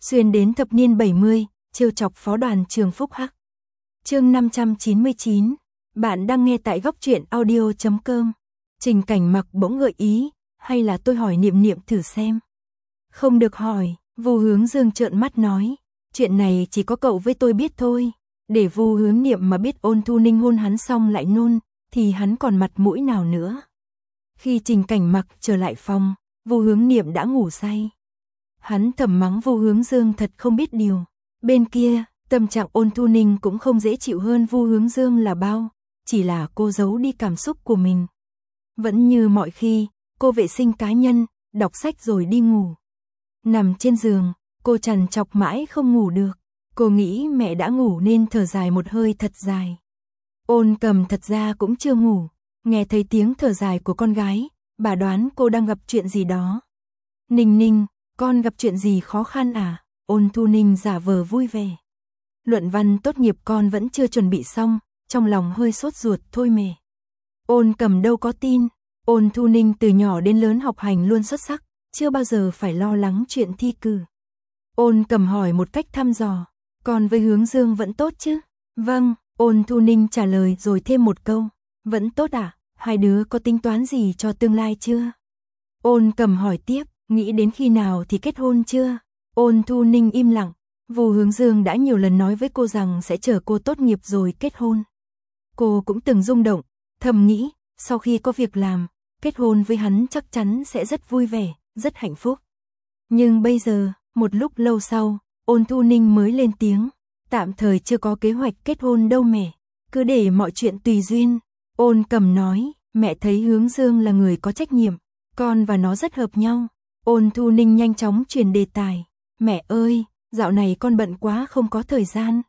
xuyên đến thập niên 70, trêu chọc phó đoàn trường Phúc Hắc. Chương 599, bạn đang nghe tại góc truyện audio.com. Trình Cảnh Mặc bỗng gợi ý, hay là tôi hỏi Niệm Niệm thử xem. Không được hỏi, Vu Hướng Dương trợn mắt nói, chuyện này chỉ có cậu với tôi biết thôi. Để Vu Hướng Niệm mà biết Ôn Thu Ninh hôn hắn xong lại nôn, thì hắn còn mặt mũi nào nữa. Khi Trình Cảnh Mặc trở lại phòng, Vu Hướng Niệm đã ngủ say. Hắn thầm mắng Vu Hướng Dương thật không biết điều. Bên kia, tâm trạng Ôn Thu Ninh cũng không dễ chịu hơn Vu Hướng Dương là bao, chỉ là cô giấu đi cảm xúc của mình. Vẫn như mọi khi, cô vệ sinh cá nhân, đọc sách rồi đi ngủ. Nằm trên giường, cô trằn trọc mãi không ngủ được. Cô nghĩ mẹ đã ngủ nên thở dài một hơi thật dài. Ôn Cầm thật ra cũng chưa ngủ, nghe thấy tiếng thở dài của con gái, bà đoán cô đang gặp chuyện gì đó. Ninh Ninh, con gặp chuyện gì khó khăn à? Ôn Thu Ninh giả vờ vui vẻ. Luận văn tốt nghiệp con vẫn chưa chuẩn bị xong, trong lòng hơi sốt ruột thôi mẹ. Ôn Cầm đâu có tin, Ôn Thu Ninh từ nhỏ đến lớn học hành luôn xuất sắc, chưa bao giờ phải lo lắng chuyện thi cử. Ôn Cầm hỏi một cách thăm dò, con với Hướng Dương vẫn tốt chứ? Vâng, Ôn Thu Ninh trả lời rồi thêm một câu, vẫn tốt à? Hai đứa có tính toán gì cho tương lai chưa? Ôn Cầm hỏi tiếp, nghĩ đến khi nào thì kết hôn chưa? Ôn Thu Ninh im lặng, Vu Hướng Dương đã nhiều lần nói với cô rằng sẽ chờ cô tốt nghiệp rồi kết hôn. Cô cũng từng rung động, thầm nghĩ, sau khi có việc làm, kết hôn với hắn chắc chắn sẽ rất vui vẻ, rất hạnh phúc. Nhưng bây giờ, một lúc lâu sau, Ôn Thu Ninh mới lên tiếng, tạm thời chưa có kế hoạch kết hôn đâu mẹ, cứ để mọi chuyện tùy duyên. Ôn Cầm nói, mẹ thấy Hướng Dương là người có trách nhiệm, con và nó rất hợp nhau. Ôn Thu Ninh nhanh chóng chuyển đề tài, mẹ ơi, dạo này con bận quá không có thời gian.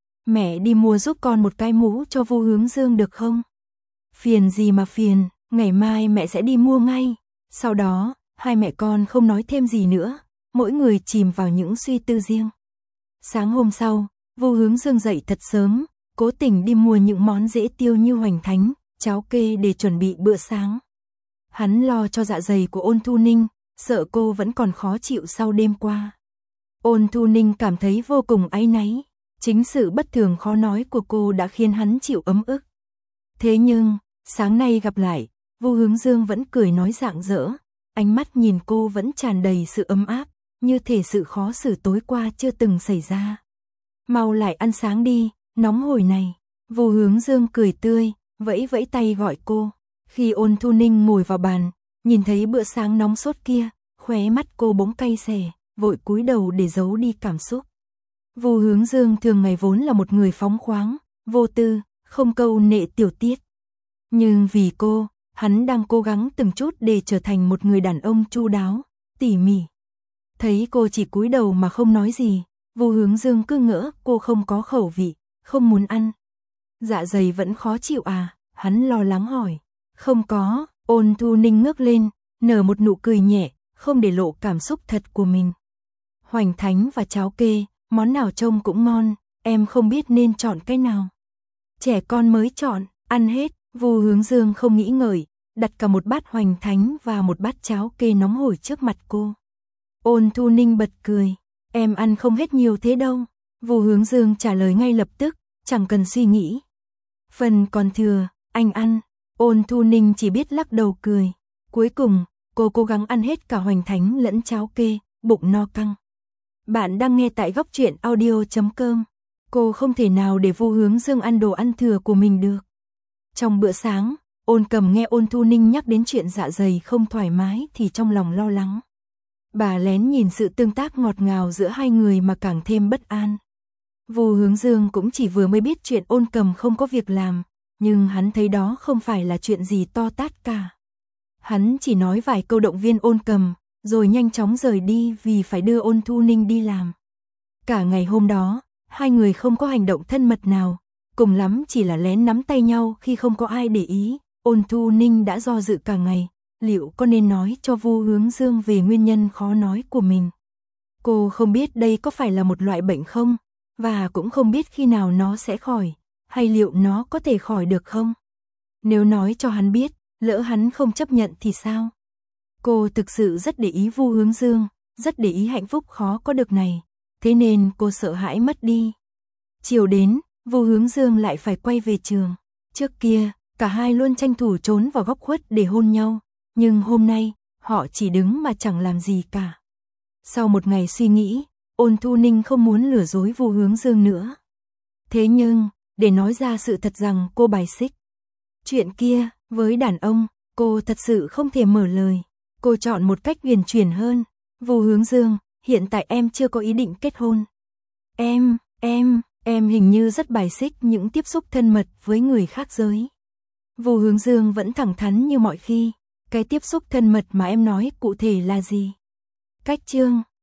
Mẹ đi mua giúp con một cái mũ cho Vu Hướng Dương được không? Phiền gì mà phiền, ngày mai mẹ sẽ đi mua ngay. Sau đó, hai mẹ con không nói thêm gì nữa, mỗi người chìm vào những suy tư riêng. Sáng hôm sau, Vu Hướng Dương dậy thật sớm, cố tình đi mua những món dễ tiêu như hoành thánh, cháo kê để chuẩn bị bữa sáng. Hắn lo cho dạ dày của Ôn Thu Ninh, sợ cô vẫn còn khó chịu sau đêm qua. Ôn Thu Ninh cảm thấy vô cùng áy náy, chính sự bất thường khó nói của cô đã khiến hắn chịu ấm ức. Thế nhưng, sáng nay gặp lại, Vu Hướng Dương vẫn cười nói rạng rỡ, ánh mắt nhìn cô vẫn tràn đầy sự ấm áp, như thể sự khó xử tối qua chưa từng xảy ra. Mau lại ăn sáng đi, nóng hổi này. Vu Hướng Dương cười tươi, vẫy vẫy tay gọi cô. Khi Ôn Thu Ninh ngồi vào bàn, nhìn thấy bữa sáng nóng sốt kia, khóe mắt cô bỗng cay xè, vội cúi đầu để giấu đi cảm xúc. Vu Hướng Dương thường ngày vốn là một người phóng khoáng, vô tư, không câu nệ tiểu tiết. Nhưng vì cô, hắn đang cố gắng từng chút để trở thành một người đàn ông chu đáo, tỉ mỉ. Thấy cô chỉ cúi đầu mà không nói gì, Vu Hướng Dương cứ ngỡ cô không có khẩu vị, không muốn ăn. Dạ dày vẫn khó chịu à? Hắn lo lắng hỏi. Không có, Ôn Thu Ninh ngước lên, nở một nụ cười nhẹ, không để lộ cảm xúc thật của mình. Hoành thánh và cháo kê, món nào trông cũng ngon, em không biết nên chọn cái nào. Trẻ con mới chọn, ăn hết. Vu Hướng Dương không nghĩ ngợi, đặt cả một bát hoành thánh và một bát cháo kê nóng hổi trước mặt cô. Ôn Thu Ninh bật cười, em ăn không hết nhiều thế đâu. Vu Hướng Dương trả lời ngay lập tức, chẳng cần suy nghĩ. Phần còn thừa, anh ăn. Ôn Thu Ninh chỉ biết lắc đầu cười. Cuối cùng, cô cố gắng ăn hết cả hoành thánh lẫn cháo kê, bụng no căng. Bạn đang nghe tại góc truyện audio.com. Cô không thể nào để Vu Hướng Dương ăn đồ ăn thừa của mình được. Trong bữa sáng, Ôn Cầm nghe Ôn Thu Ninh nhắc đến chuyện dạ dày không thoải mái thì trong lòng lo lắng. Bà lén nhìn sự tương tác ngọt ngào giữa hai người mà càng thêm bất an. Vu Hướng Dương cũng chỉ vừa mới biết chuyện Ôn Cầm không có việc làm, nhưng hắn thấy đó không phải là chuyện gì to tát cả. Hắn chỉ nói vài câu động viên Ôn Cầm, rồi nhanh chóng rời đi vì phải đưa Ôn Thu Ninh đi làm. Cả ngày hôm đó, hai người không có hành động thân mật nào, cùng lắm chỉ là lén nắm tay nhau khi không có ai để ý. Ôn Thu Ninh đã do dự cả ngày, liệu có nên nói cho Vu Hướng Dương về nguyên nhân khó nói của mình. Cô không biết đây có phải là một loại bệnh không, và cũng không biết khi nào nó sẽ khỏi, hay liệu nó có thể khỏi được không. Nếu nói cho hắn biết, lỡ hắn không chấp nhận thì sao? Cô thực sự rất để ý Vu Hướng Dương, rất để ý hạnh phúc khó có được này, thế nên cô sợ hãi mất đi. Chiều đến, Vô Hướng Dương lại phải quay về trường. Trước kia, cả hai luôn tranh thủ trốn vào góc khuất để hôn nhau, nhưng hôm nay, họ chỉ đứng mà chẳng làm gì cả. Sau một ngày suy nghĩ, Ôn Thu Ninh không muốn lừa dối Vô Hướng Dương nữa. Thế nhưng, để nói ra sự thật rằng cô bài xích chuyện kia, với đàn ông, cô thật sự không thể mở lời. Cô chọn một cách huyền chuyển hơn. Vô Hướng Dương, hiện tại em chưa có ý định kết hôn. Em hình như rất bài xích những tiếp xúc thân mật với người khác giới. Vô Hướng Dương vẫn thẳng thắn như mọi khi. Cái tiếp xúc thân mật mà em nói cụ thể là gì? Cách chương